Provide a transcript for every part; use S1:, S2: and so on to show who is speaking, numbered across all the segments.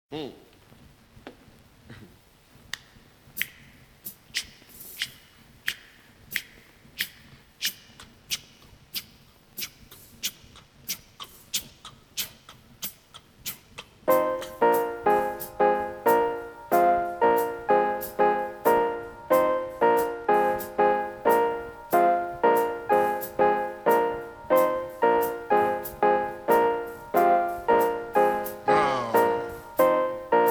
S1: Mm. Oh.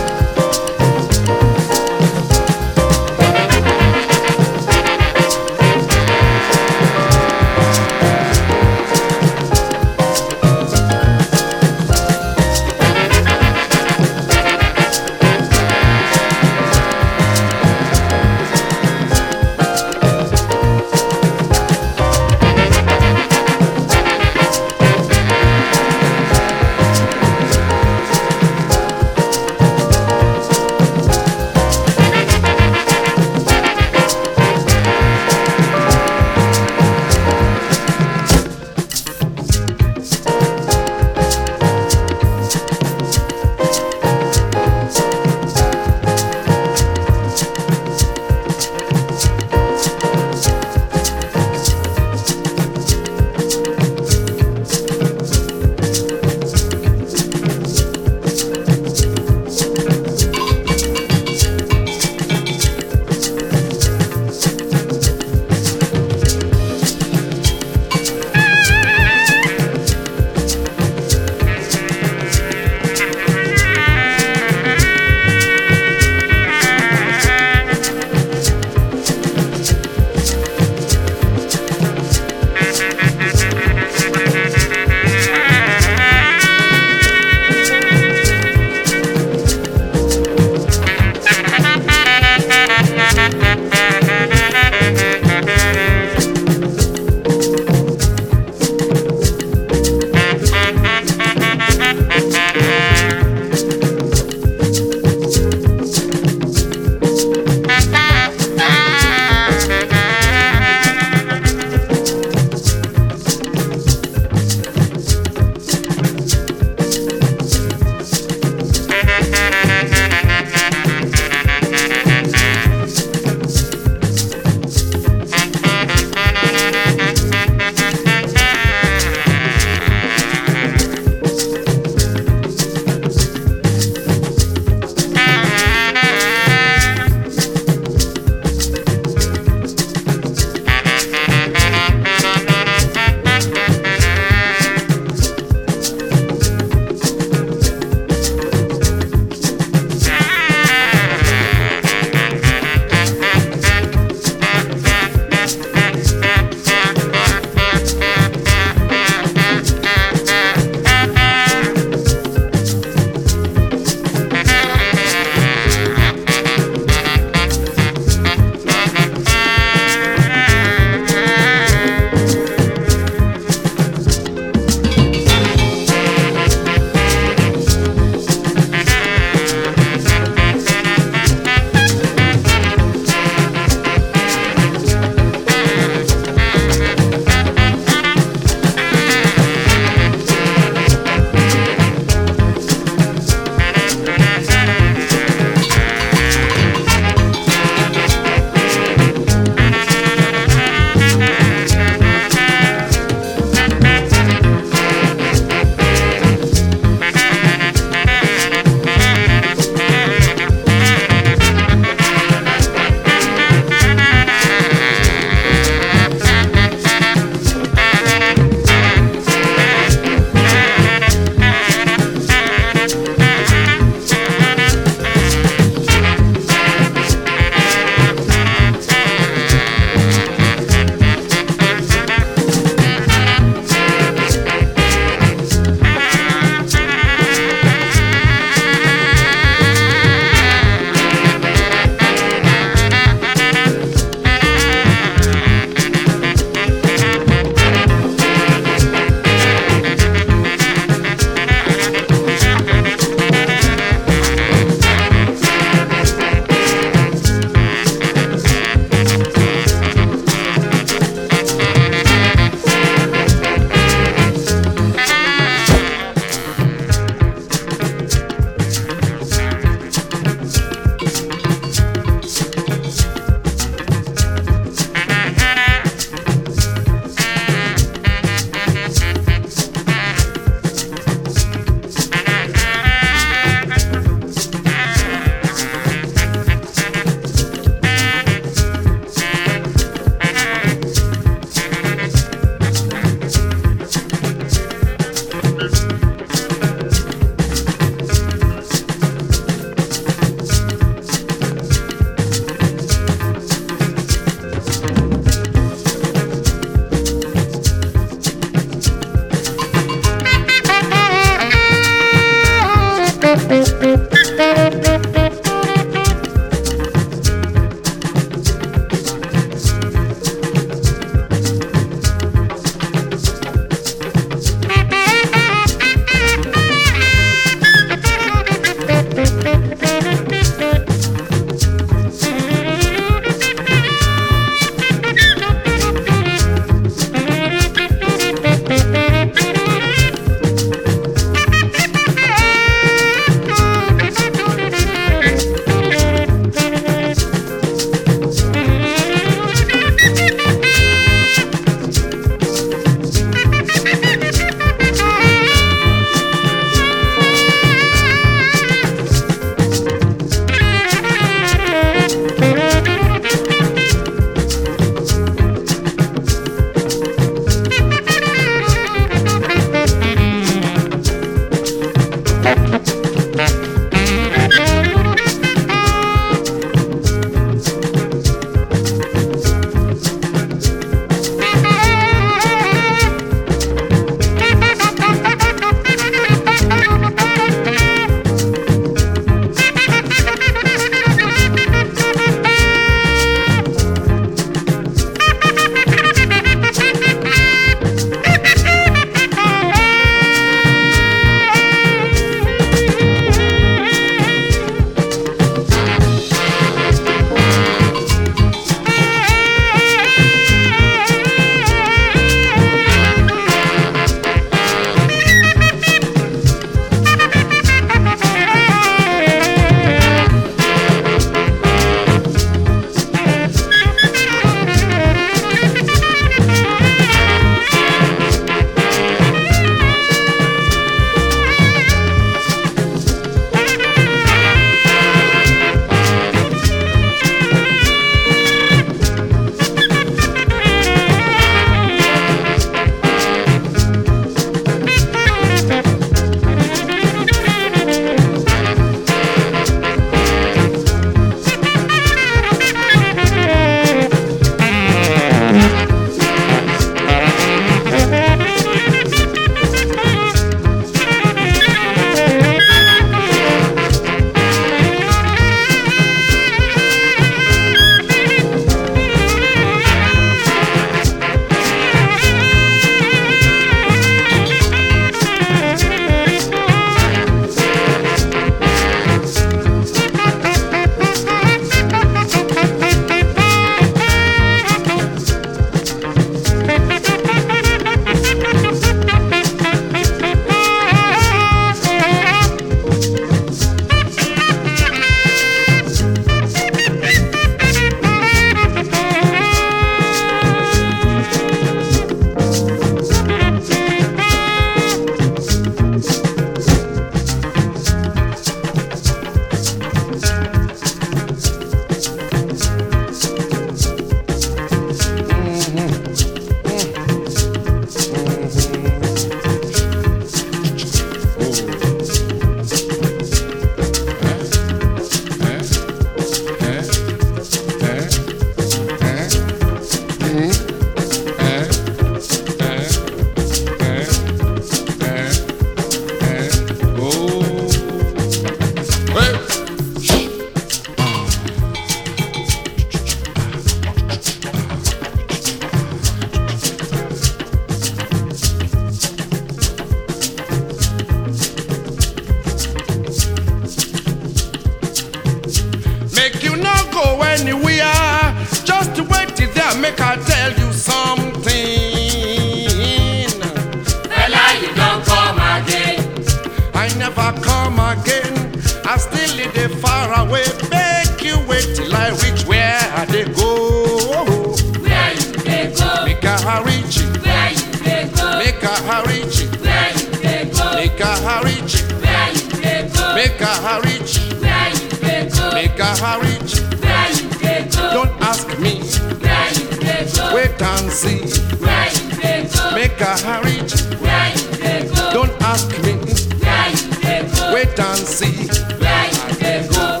S1: away. Make you wait till I reach where they go.
S2: Where you dey go?
S1: Make a reach.
S2: Where you dey go?
S1: Make a reach.
S2: Where you dey go?
S1: Make a reach.
S2: Where you dey go?
S1: Make a reach.
S2: Where you dey go?
S1: Make a reach.
S2: Where you dey go?
S1: Don't ask me.
S2: Where you dey go?
S1: Wait and see.
S2: Where you dey go?
S1: Make a reach.
S2: Where you dey go?
S1: Don't ask me.
S2: Where you dey go?
S1: Wait and see.
S2: Where you dey go?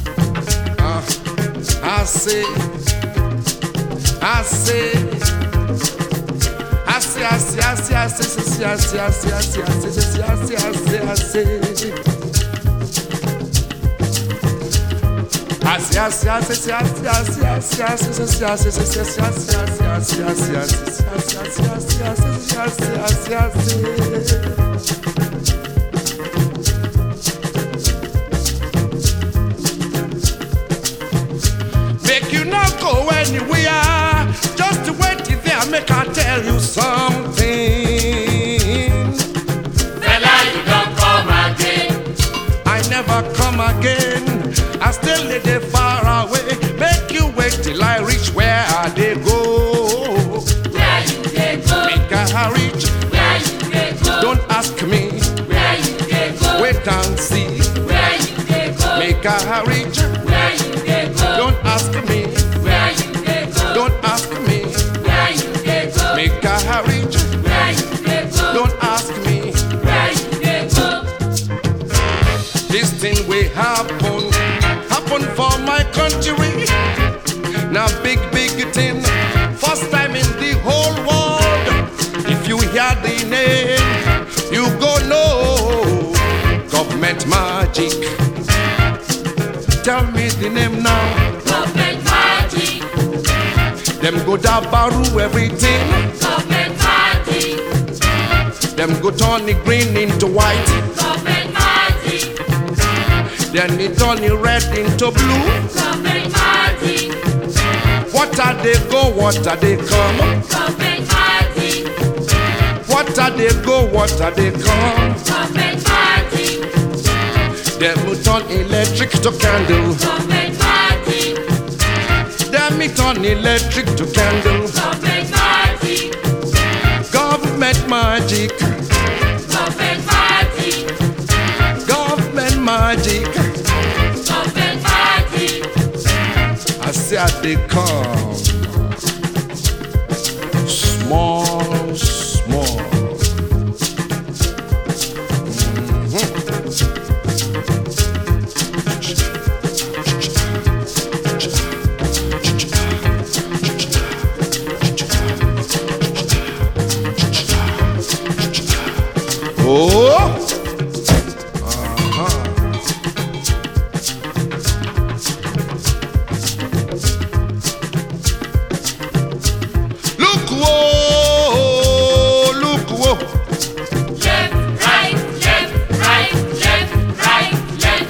S1: I say, I say, I say, I say, I say, I say, I say, I say, I say, I say, I say, I say, I say, I say. Make you not go anywhere, just wait there, make I tell you something.
S2: Fella, you don't come again.
S1: I never come again. I still live there far away. Make you wait till I reach where they go.
S2: Where you dey go?
S1: Make I reach.
S2: Where you dey go?
S1: Don't ask me.
S2: Where you dey go?
S1: Wait and see.
S2: Where you dey go?
S1: Make I reach.
S2: Where you dey go?
S1: Don't ask me.
S2: Where you dey go?
S1: Don't ask me.
S2: Where you dey go?
S1: Make I reach.
S2: Where you dey go?
S1: Don't ask me.
S2: Where you dey go?
S1: This thing will happen for my country. Now big thing, first time in the whole world. If you hear the name, you go know government magic. Tell me the name now.
S2: Government magic.
S1: Them go dabaru everything.
S2: Government magic.
S1: Them go turn the green into white.
S2: Government magic.
S1: Then it turn the red into blue.
S2: Government magic.
S1: What are they go? What are they come?
S2: Government magic.
S1: What are they go? What are they come?
S2: Government magic.
S1: Them will turn electric to candle.
S2: Government magic.
S1: Them it turn electric to candle.
S2: Government magic.
S1: Government magic.
S2: Government magic.
S1: Government magic.
S2: Government magic.
S1: I say I they come. Small, small. Oh! Look, whoa! Look, whoa!
S2: Left, right, left.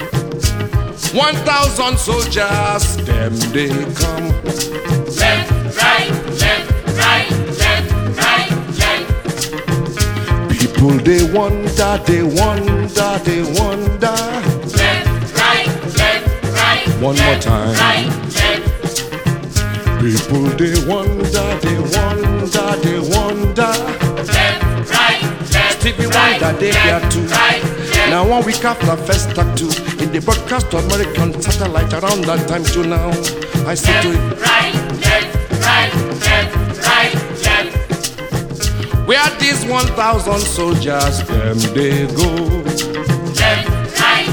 S1: 1,000 soldiers, them they come.
S2: Left, right.
S1: People they wonder, they wonder, they wonder.
S2: Left, right.
S1: One more time.
S2: Right, left.
S1: People they wonder, they wonder, they wonder.
S2: Left, right.
S1: Stevie Wonder they there too.
S2: Right, left.
S1: Now 1 week after first act two, in the broadcast of American satellite around that time to now, I say to it,
S2: Right, left.
S1: where these 1,000 soldiers, them they go.
S2: Left, right.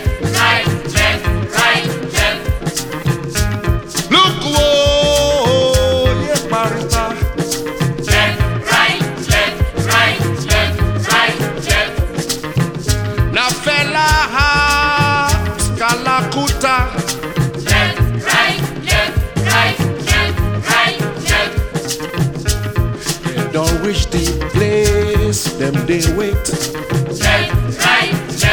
S1: Look, whoa, yeah, Marita.
S2: Left, right.
S1: Now fella, Kalakuta.
S2: Left, right.
S1: They don't reach the place, them they wait.
S2: Left, right.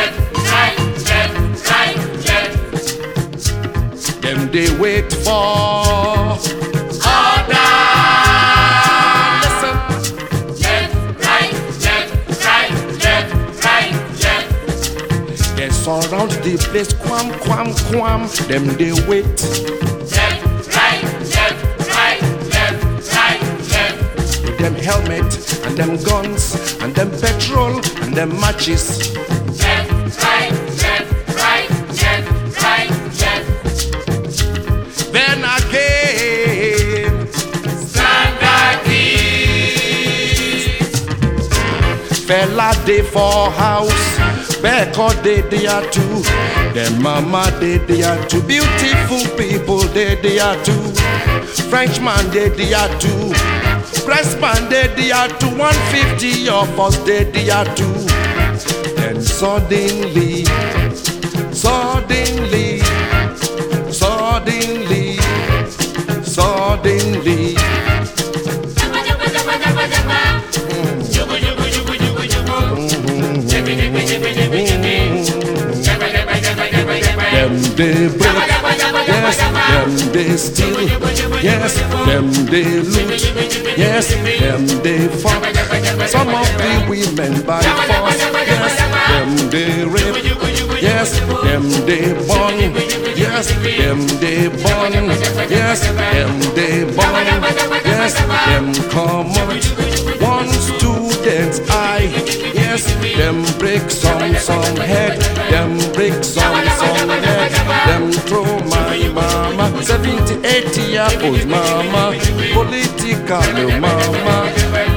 S1: Them they wait for order. Listen,
S2: Left, right.
S1: there's surround the place, quam, quam, quam. Them they wait.
S2: Left, right, left, right, left, right, left.
S1: With them helmet and them guns and them petrol and them matches.
S2: Left, right, left, right, left, right, left.
S1: Then again,
S2: Standard
S1: fella they for house, Becca they are too. Them mama they are too. Beautiful people they are too. Frenchman they are too. Pressman they are too. 150 of us they are too. Then suddenly, suddenly, suddenly, suddenly. Them they break, yes, them they steal, yes, them they loot, yes, them they fuck. Some of the women by force, yes, them they rape, yes, them they burn, yes, them they burn, yes, them they burn, yes, them come out. One student's eye, yes, them break some head, them break some head, them throw my mama, 70, 80-year-old mama, political mama,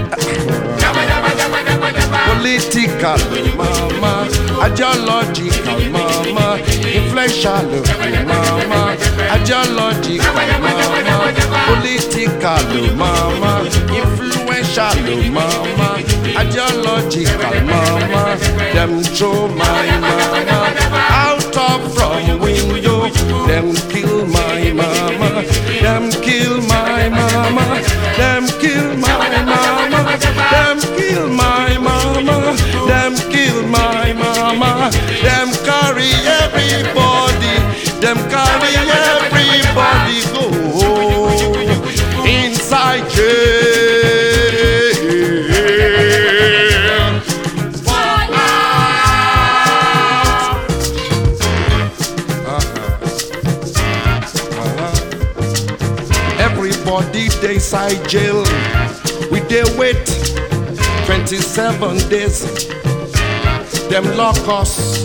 S1: political mama, ideological mama, influential mama, ideological mama, political mama, influential mama, ideological mama. Them throw my mama out of from window. Them kill my mama. Them kill my mama. Them kill my mama. Them kill my mama. Them kill my mama. Them carry everybody. Them carry everybody go inside jail. Everybody they inside jail. We they wait 27 days. Them lock us.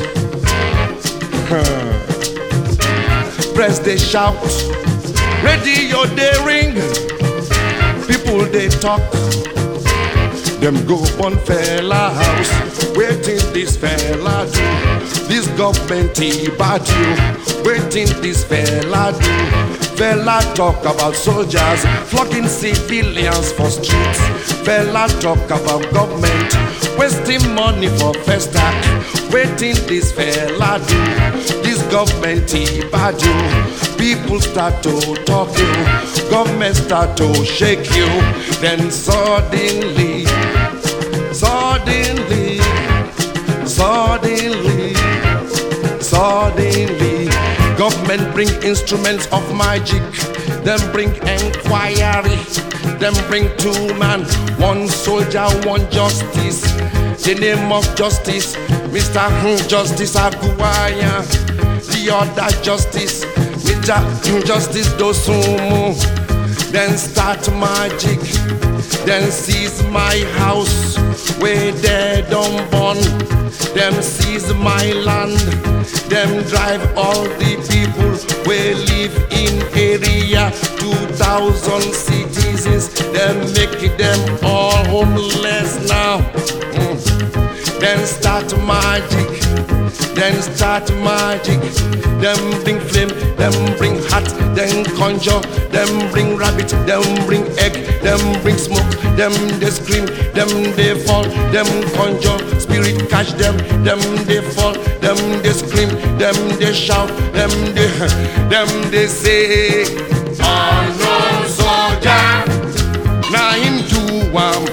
S1: Press they shout. Radio they ring. People they talk. Them go on fella house. Waiting this fella do. This government he bad you. Waiting this fella do. Fella talk about soldiers flogging civilians for streets. Fella talk about government wasting money for first act. Waiting this fella do. This government he bad you. People start to talk you. Government start to shake you. Then suddenly, suddenly, suddenly, suddenly, government bring instruments of magic. Them bring inquiry. Them bring 2 men, 1 soldier, 1 justice. The name of justice, Mr. Justice Aguaya. The other justice, Mr. Justice Dosumu. Then start magic. Then seize my house where they don't burn. Them seize my land. Them drive all the people where live in area. 2,000 citizens. Them make them all homeless now. Then start magic. Then start magic. Them bring flame, them bring hat, then conjure, them bring rabbit, them bring egg, them bring smoke, them they scream, them they fall, them conjure, spirit catch them they fall, them they scream, them they shout, them they say, unknown soldier, now him do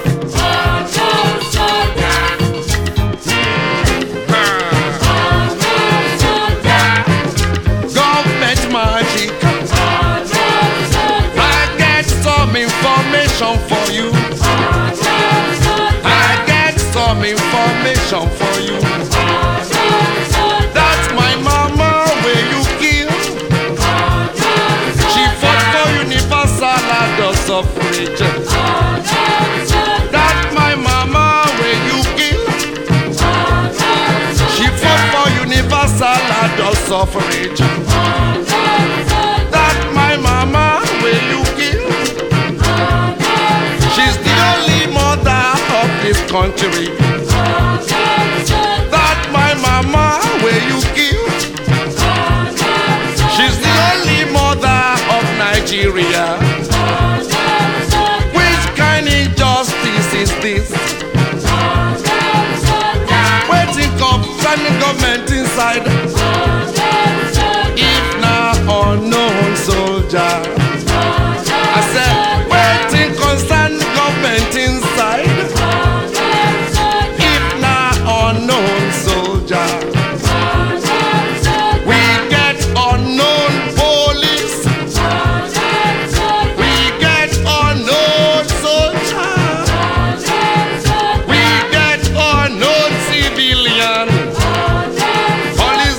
S1: magic. I get some information for you. I get some information for you. That's suffrage. That my mama will you kill. She's the only mother of this country. That my mama will you kill. She's the only mother of Nigeria. Which kind of injustice is this? Waiting up from the government inside. If not unknown soldier, I said waiting concern government inside. If not unknown soldier, we get unknown police. We get unknown soldier. We get unknown civilian. Police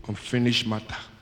S1: unfinished matter.